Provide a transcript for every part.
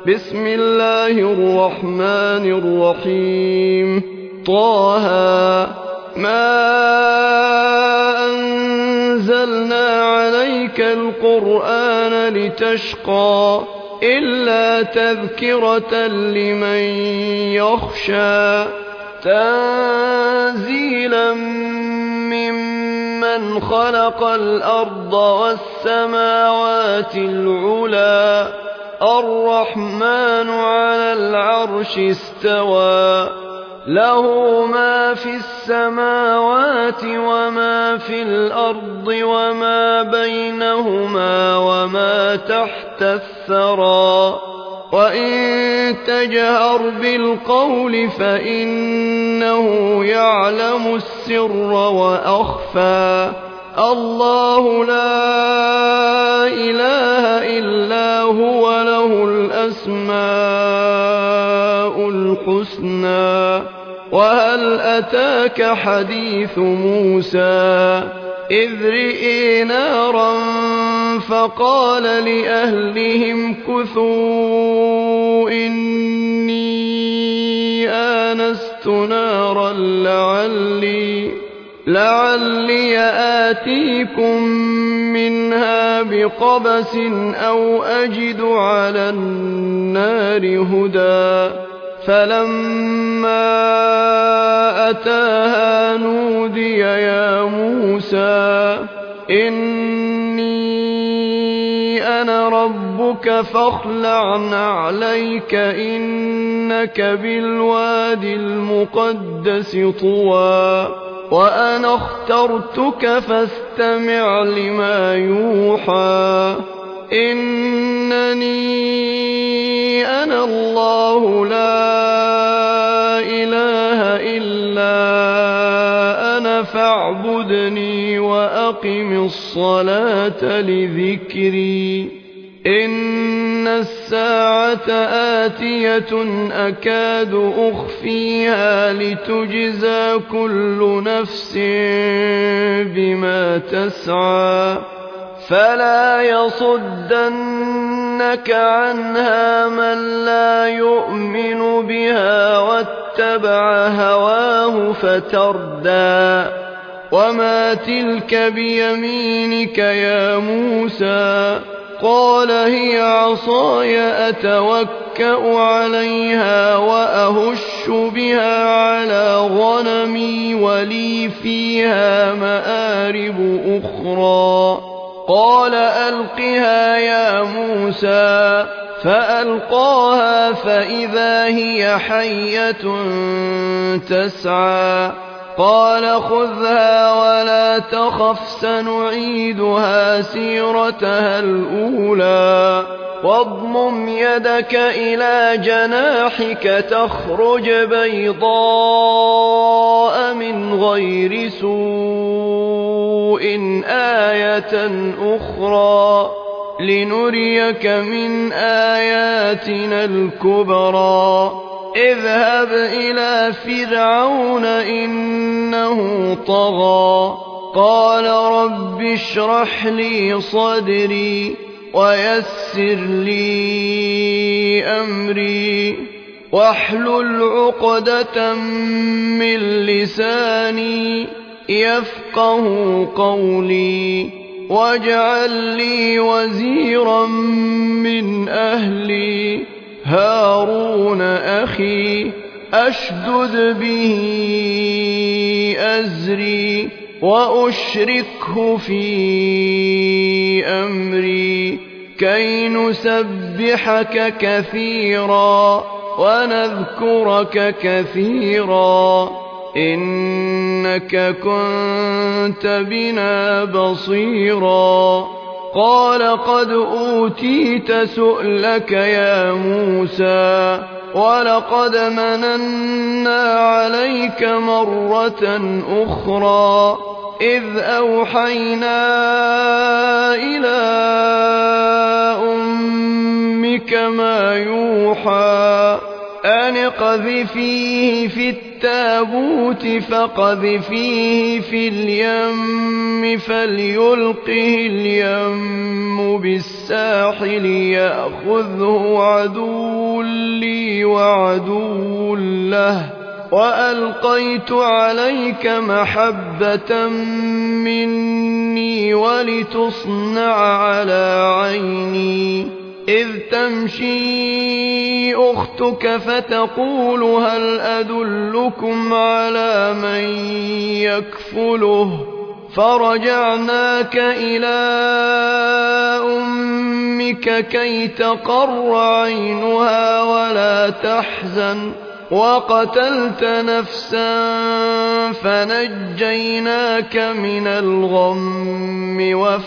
بسم الله الرحمن الرحيم. طه ما أنزلنا عليك القرآن لتشقى إلا تذكرة لمن يخشى تنزيلا ممن خلق الأرض والسماوات العلى الرحمن على العرش استوى له ما في السماوات وما في الأرض وما بينهما وما تحت الثرى وإن تجهر بالقول فإنه يعلم السر وأخفى الله لا إله إلا هو له الأسماء الحسنى. وهل أتاك حديث موسى إذ رئي نارا فقال لأهلهم كثوا إني آنست نارا لعلي آتيكم منها بقبس أو أجد على النار هدى فلما أتاها نودي يا موسى إني أنا ربك فاخلع نعليك إنك بالواد المقدس طوى وأنا اخترتك فاستمع لما يوحى إنني أنا الله لا إله إلا أنا فاعبدني وأقم الصلاة لذكري إن الساعة آتية أكاد أخفيها لتجزى كل نفس بما تسعى فلا يصدنك عنها من لا يؤمن بها واتبع هواه فتردى وما تلك بيمينك يا موسى قال هي عصاي أتوكأ عليها وأهش بها على غنمي ولي فيها مآرب أخرى قال ألقها يا موسى فألقاها فإذا هي حية تسعى قال خذها ولا تخف سنعيدها سيرتها الأولى واضمم يدك إلى جناحك تخرج بيضاء من غير سوء آية أخرى لنريك من آياتنا الكبرى اذهب إلى فرعون إنه طغى قال رب اشرح لي صدري ويسر لي أمري واحلل عقدة من لساني يفقه قولي واجعل لي وزيرا من أهلي هارون أخي أشدد به أزري وأشركه في أمري كي نسبحك كثيرا ونذكرك كثيرا إنك كنت بنا بصيرا قال قد أوتيت سؤلك يا موسى ولقد مننا عليك مرة أخرى إذ أوحينا إلى أمك ما يوحى أن اقذفيه في التابوت فاقذفيه في اليم فليلقه اليم بالساحل يأخذه عدو لي وعدو له وألقيت عليك محبة مني ولتصنع على عيني إذ تمشي أختك فتقول هل أدلكم على من يكفله فرجعناك إلى أمك كي تقر عينها ولا تحزن وقتلت نفسا فنجيناك من الغم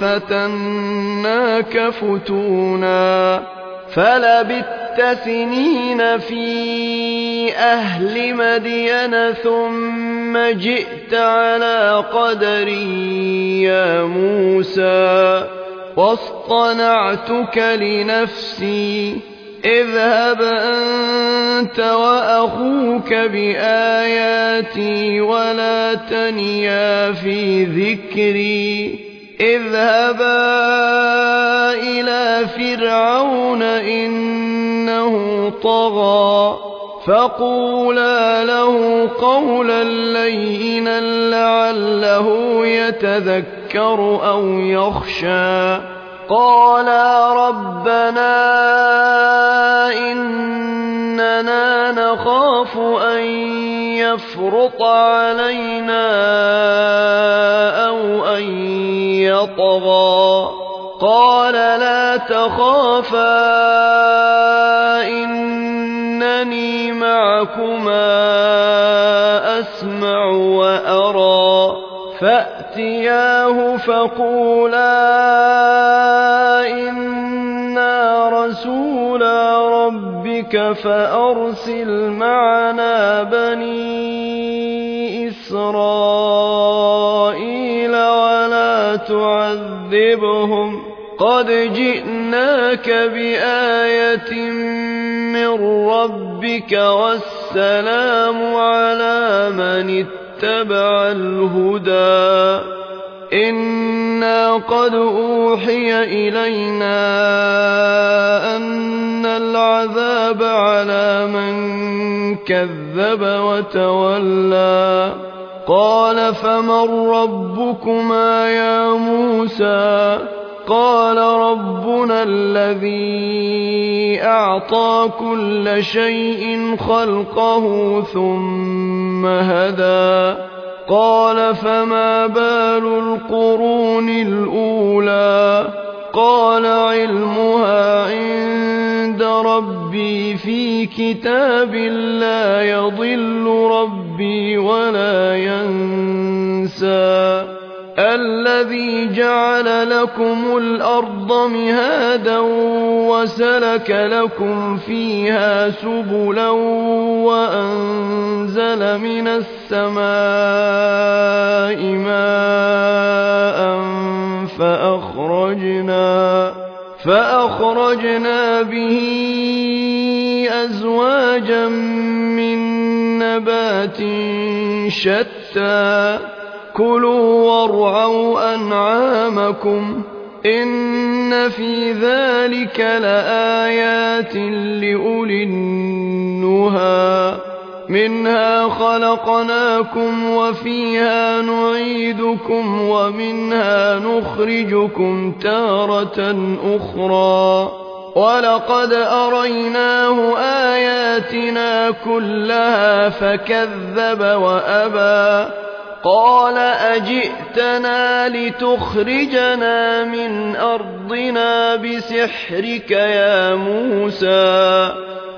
وفتناك فتونا فلبثت سنين في أهل مدين ثم جئت على قدري يا موسى واصطنعتك لنفسي اذهب أنت وأخوك بآياتي ولا تنيا في ذكري اذهبا إلى فرعون إنه طغى فقولا له قولا لينا لعله يتذكر أو يخشى قالا ربنا إننا نخاف أن يفرط علينا أو أن يطغى قال لا تخافا إنني معكما أسمع وأرى فأتياه فقولا إنا رسولا ربك فأرسل معنا بني إسرائيل ولا تعذبهم قد جئناك بآية من ربك والسلام على من اتبع الهدى إنا قد أوحي إلينا أن العذاب على من كذب وتولى قال فمن ربكما يا موسى قال ربنا الذي أعطى كل شيء خلقه ثم هدى قال فما بال القرون الأولى قال علمها عند ربي في كتاب لا يضل ربي ولا ينسى الذي جعل لكم الأرض مهادا وسلك لكم فيها سبلا وأنزل من السماء ماء فأخرجنا به أزواجا من نبات شتى كلوا وارعوا أنعامكم إن في ذلك لآيات لأولي النهى منها خلقناكم وفيها نعيدكم ومنها نخرجكم تارة أخرى ولقد أريناه آياتنا كلها فكذب وأبى قال أجئتنا لتخرجنا من أرضنا بسحرك يا موسى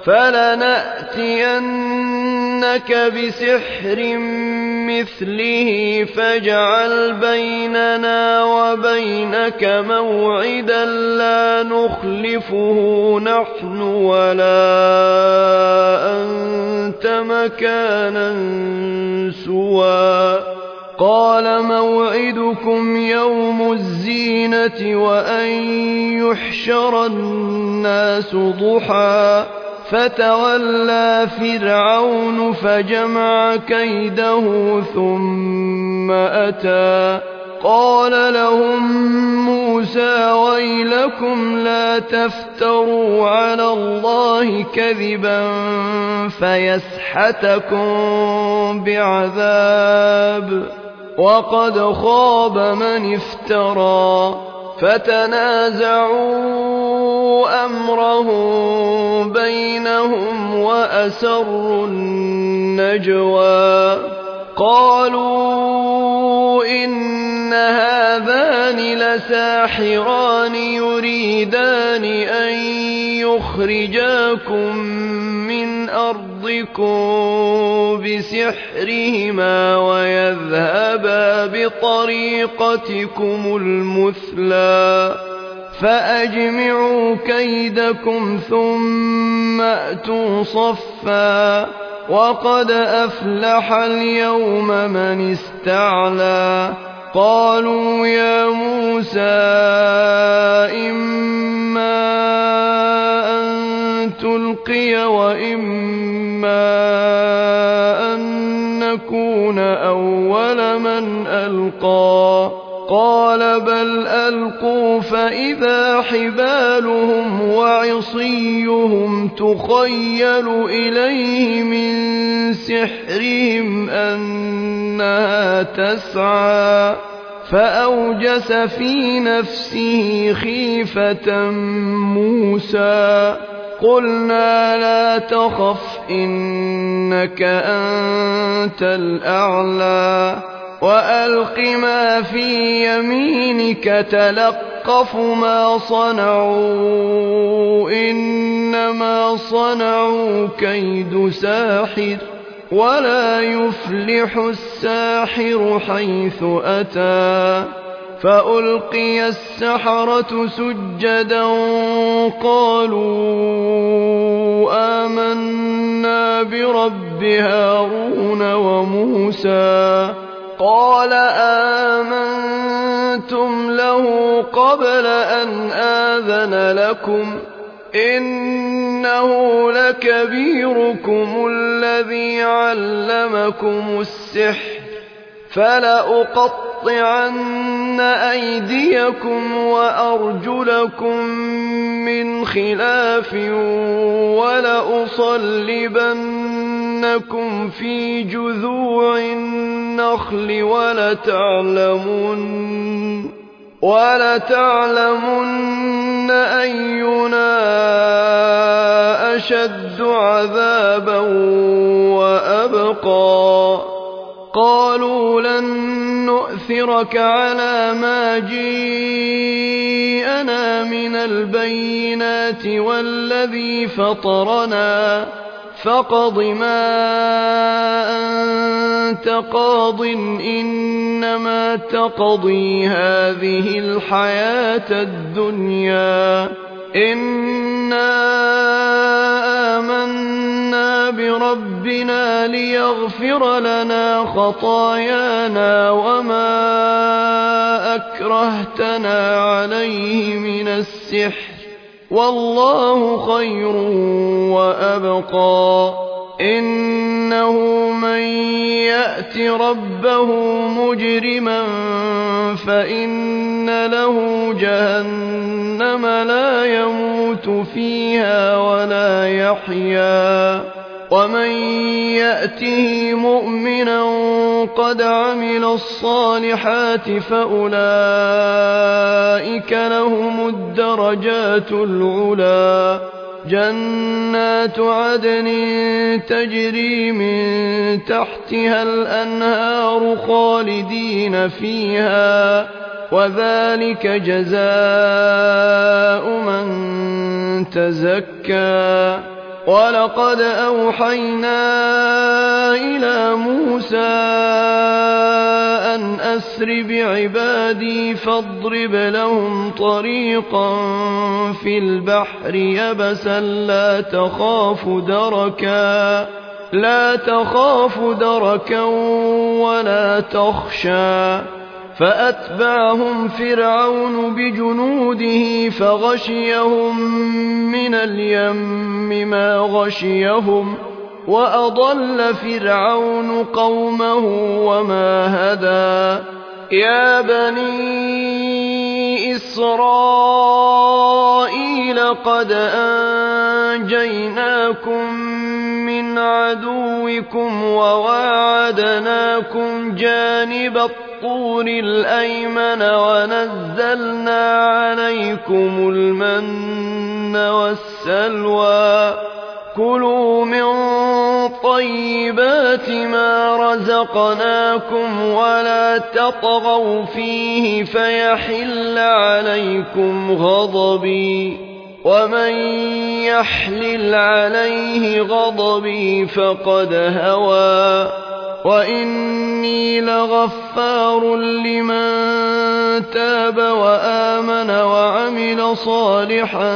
فلنأتينك بسحر مثله فاجعل بيننا وبينك موعدا لا نخلفه نحن ولا أنت مكانا سوى قال موعدكم يوم الزينة وأن يحشر الناس ضحى فتولى فرعون فجمع كيده ثم أتى قال لهم موسى ويلكم لا تفتروا على الله كذبا فيسحتكم بعذاب وقد خاب من افترى فتنازعوا أمرهم بينهم وأسروا النجوى قالوا إن هذان لساحران يريدان أن يخرجاكم من أرضكم بسحرهما ويذهبا بطريقتكم المثلى فأجمعوا كيدكم ثم أتوا صفا وقد أفلح اليوم من استعلى قالوا يا موسى إما أن تلقي وإما أن نكون أول من ألقى قال بل ألقوا فإذا حبالهم وعصيهم تخيل إليه من سحرهم أنها تسعى فأوجس في نفسه خيفة موسى قلنا لا تخف إنك أنت الأعلى وألق ما في يمينك تلقف ما صنعوا إنما صنعوا كيد ساحر ولا يفلح الساحر حيث أتى فألقي السحرة سجدا قالوا آمنا برب هارون وموسى قال آمنتم له قبل أن آذن لكم إنه لكبيركم الذي علمكم السحر فلأقطعن أيديكم وأرجلكم من خلاف ولأصلبنكم في جذوع النخل ولتعلمن أينا أشد عذابا وأبقى قالوا لن نؤثرك على ما جيءنا من البينات والذي فطرنا فاقض ما أنت قاض إنما تقضي هذه الحياة الدنيا إنا آمنا بربنا ليغفر لنا خطايانا وما أكرهتنا عليه من السحر والله خير وأبقى إنه من يأت ربه مجرما فإن له جهنم لا يموت فيها ولا يحيا ومن يأته مؤمنا قد عمل الصالحات فأولئك لهم الدرجات العلى جنات عدن تجري من تحتها الأنهار خالدين فيها وذلك جزاء من تزكى ولقد أوحينا إلى موسى أن أسر بعبادي فاضرب لهم طريقا في البحر يبسا لا تخاف دركا ولا تخشى فأتبعهم فرعون بجنوده فغشيهم من اليم ما غشيهم وأضل فرعون قومه وما هدى يا بني إسرائيل قد أنجيناكم من عدوكم وواعدناكم جانب الطور الأيمن ونزلنا عليكم المن والسلوى كلوا من طيبات ما رزقناكم ولا تطغوا فيه فيحل عليكم غضبي ومن يحلل عليه غضبي فقد هوى وإني لغفار لمن تاب وآمن وعمل صالحا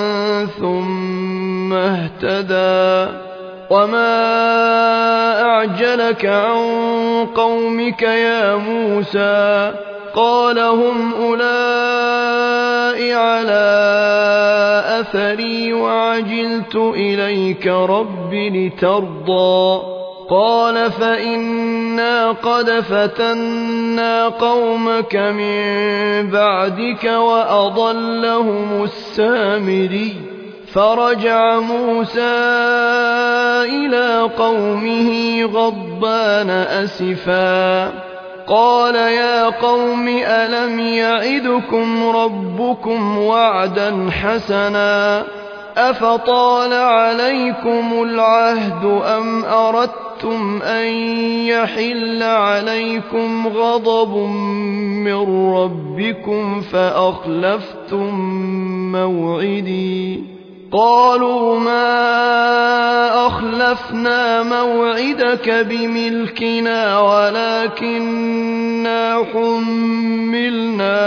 ثم اهتدى وما أعجلك عن قومك يا موسى قال هم أولئك على أثري وعجلت إليك رب لترضى قال فإنا قد فتنا قومك من بعدك وأضلهم السامري فرجع موسى إلى قومه غضبان أسفا قال يا قوم ألم يعدكم ربكم وعدا حسنا أفطال عليكم العهد أم أردتم أن يحل عليكم غضب من ربكم فأخلفتم موعدي قالوا ما أخلفنا موعدك بملكنا ولكننا حملنا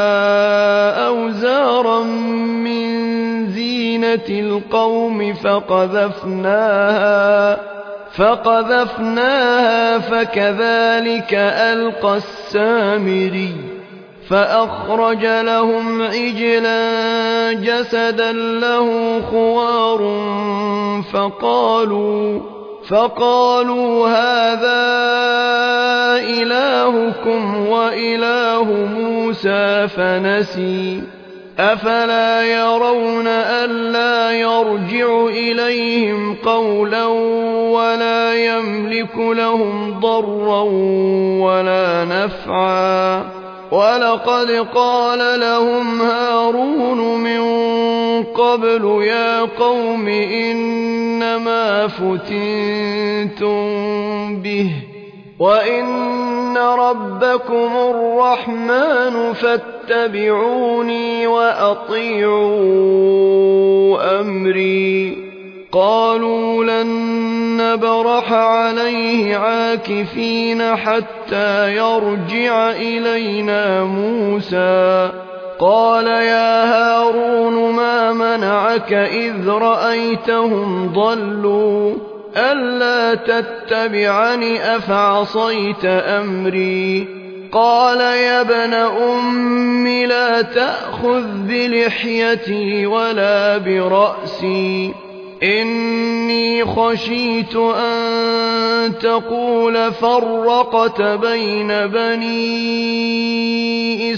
أوزارا من زينة القوم فقذفناها فكذلك ألقى السامري فأخرج لهم عجلا جسدا له خوار فقالوا هذا إلهكم وإله موسى فنسي أفلا يرون ألا يرجع إليهم قولا ولا يملك لهم ضرا ولا نفعا ولقد قال لهم هارون من قبل يا قوم إنما فتنتم به وإن ربكم الرحمن فاتبعوني وأطيعوا أمري قالوا لن نبرح عليه عاكفين حتى يرجع إلينا موسى قال يا هارون ما منعك إذ رأيتهم ضلوا ألا تتبعني أفعصيت أمري قال يا ابن أم لا تأخذ بلحيتي ولا برأسي إني خشيت أن تقول فرقت بين بني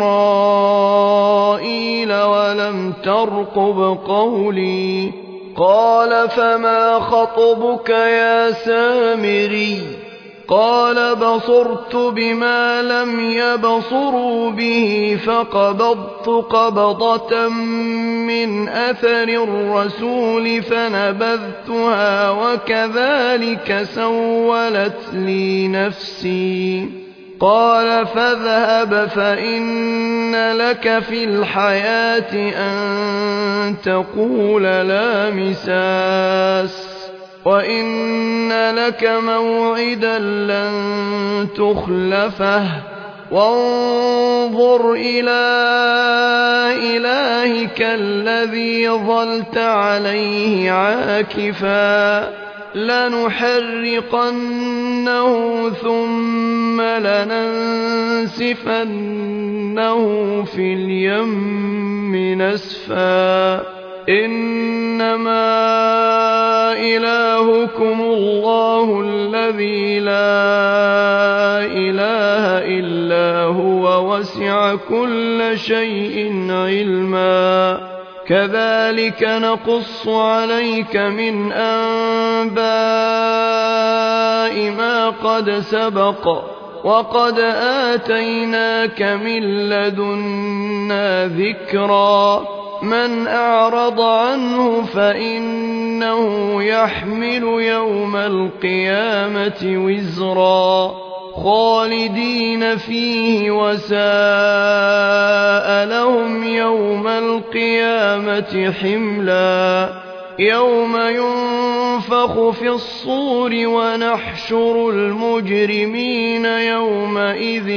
إسرائيل ولم ترقب قولي قال فما خطبك يا سامري قال بصرت بما لم يبصروا به فقبضت قبضة من أثر الرسول فنبذتها وكذلك سولت لي نفسي قال فاذهب فإن لك في الحياة أن تقول لا مساس وإن لك موعدا لن تخلفه وانظر إلى إلهك الذي ظلت عليه عاكفا لنحرقنه ثم لننسفنه في اليم نسفا إنما إلهكم الله الذي لا إله إلا هو وسع كل شيء علما كذلك نقص عليك من أنباء ما قد سبق وقد آتيناك من لدنا ذكرا من أعرض عنه فإنه يحمل يوم القيامة وزرا خالدين فيه وساء لهم يوم القيامة حملا يوم ينفخ في الصور ونحشر المجرمين يومئذ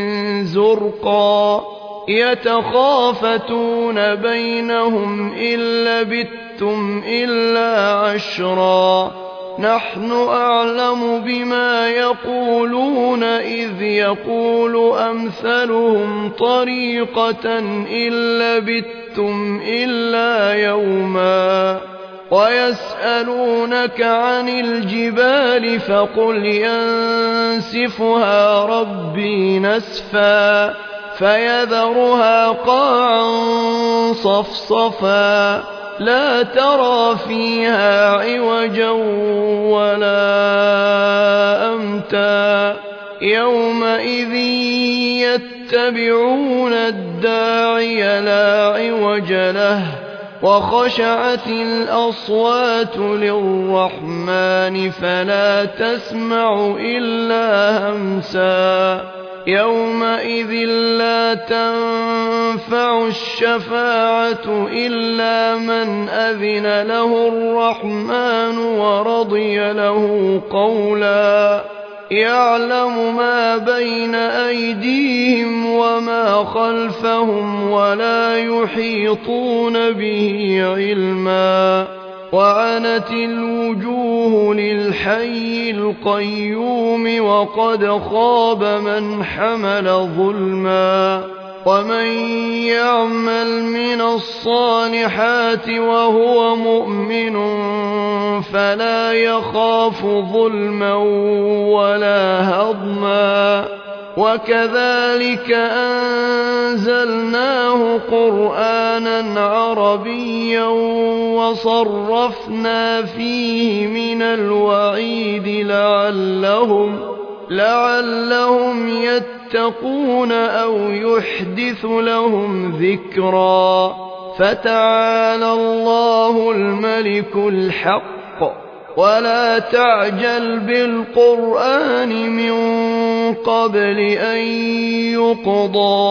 زرقا يتخافتون بينهم إن لبثتم إلا عشرا نحن أعلم بما يقولون إذ يقول أمثلهم طريقة إن لبثتم إلا يوما ويسألونك عن الجبال فقل ينسفها ربي نسفا فيذرها قاعا صفصفا لا ترى فيها عوجا ولا أمتا يومئذ يتبعون الداعي لا عوج له وخشعت الأصوات للرحمن فلا تسمع إلا همسا يومئذ لا تنفع الشفاعة إلا من أذن له الرحمن ورضي له قولا يعلم ما بين أيديهم وما خلفهم ولا يحيطون به علما وعنت الوجوه للحي القيوم وقد خاب من حمل ظلما ومن يعمل من الصالحات وهو مؤمن فلا يخاف ظلما ولا هضما وكذلك أنزلناه قرآنا عربيا وصرفنا فيه من الوعيد لعلهم يتقون أو يحدث لهم ذكرا فتعالى الله الملك الحق ولا تعجل بالقرآن من قبل أن يقضى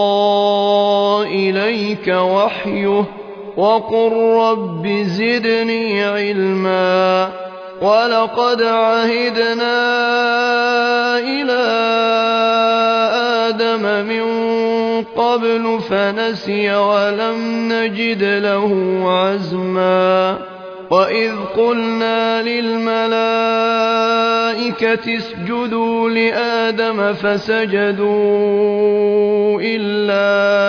إليك وحيه وقل رب زدني علما ولقد عهدنا إلى آدم من قبل فنسي ولم نجد له عزما وإذ قلنا للملائكة اسجدوا لآدم فسجدوا إلا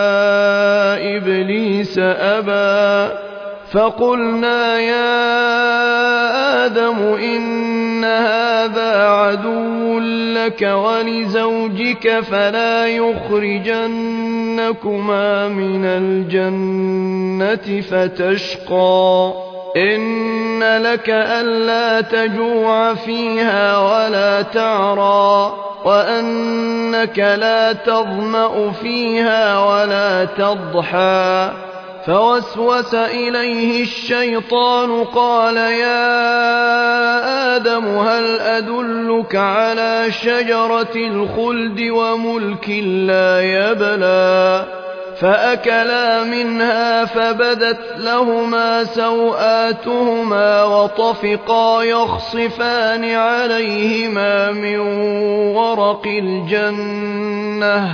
إبليس أبى فقلنا يا آدم إن هذا عدو لك ولزوجك فلا يخرجنكما من الجنة فتشقى إن لك ألا تجوع فيها ولا تعرى وأنك لا تظمأ فيها ولا تضحى فوسوس إليه الشيطان قال يا آدم هل أدلك على شجرة الخلد وملك لا يبلى فأكلا منها فبدت لهما سوآتهما وطفقا يخصفان عليهما من ورق الجنة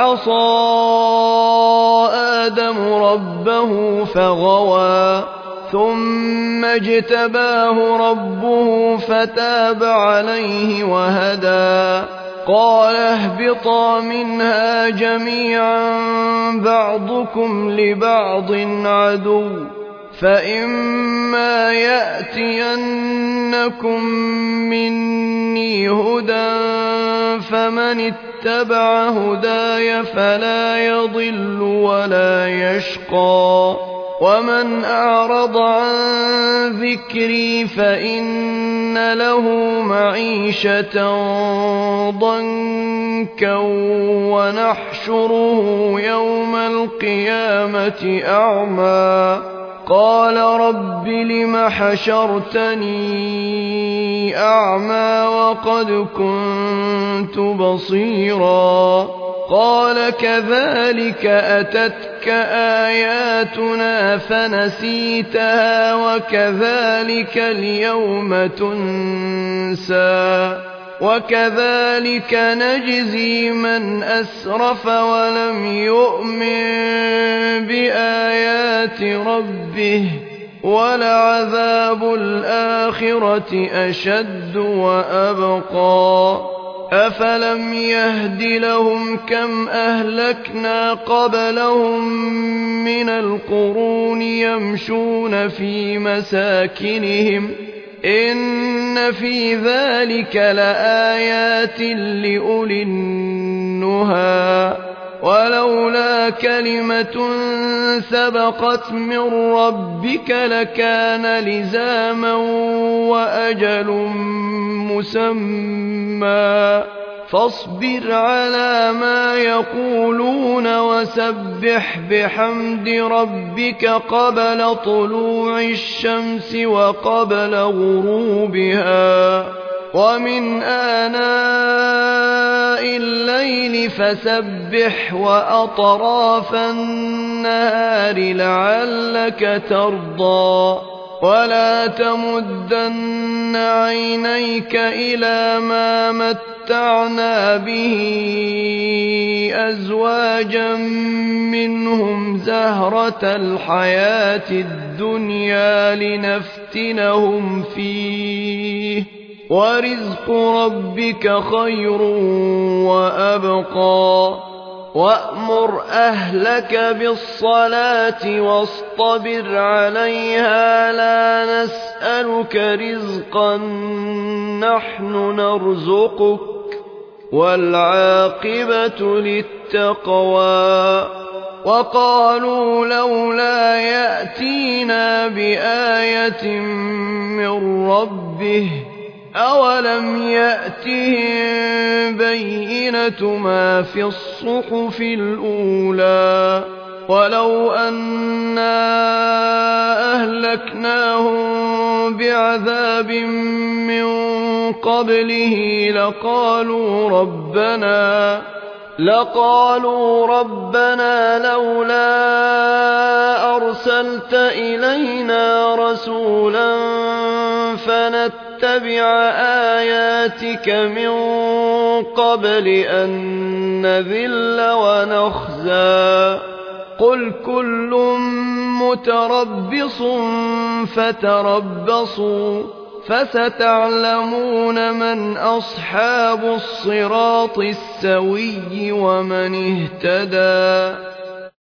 وعصى آدم ربه فغوى ثم اجتباه ربه فتاب عليه وهدى قال اهبطا منها جميعا بعضكم لبعض عدو فإما يأتينكم مني هدى فمن اتبع هداي فلا يضل ولا يشقى ومن أعرض عن ذكري فإن له معيشة ضنكا ونحشره يوم القيامة أعمى قال رب لم حشرتني أعمى وقد كنت بصيرا قال كذلك أتتك آياتنا فنسيتها وكذلك اليوم تنسى وكذلك نجزي من أسرف ولم يؤمن بآيات ربه ولعذاب الآخرة أشد وأبقى أفلم يهد لهم كم أهلكنا قبلهم من القرون يمشون في مساكنهم إن في ذلك لآيات لأولي النهى ولولا كلمة سبقت من ربك لكان لزاما وأجل مسمى فاصبر على ما يقولون وسبح بحمد ربك قبل طلوع الشمس وقبل غروبها ومن آناء الليل فسبح وأطراف النهار لعلك ترضى ولا تمدن عينيك إلى ما متعنا به أزواجا منهم زهرة الحياة الدنيا لنفتنهم فيه ورزق ربك خير وأبقى وأمر أهلك بالصلاة واصطبر عليها لا نسألك رزقا نحن نرزقك والعاقبة للتقوى وقالوا لولا يأتينا بآية من ربه أولم يأتهم بينة ما في الصحف الأولى ولو أنا أهلكناهم بعذاب من قبله لقالوا ربنا لولا أرسلت إلينا رسولا فنتبع آياتك من قبل أن نذل ونخزى قل كل متربص فتربصوا فستعلمون من أصحاب الصراط السوي ومن اهتدى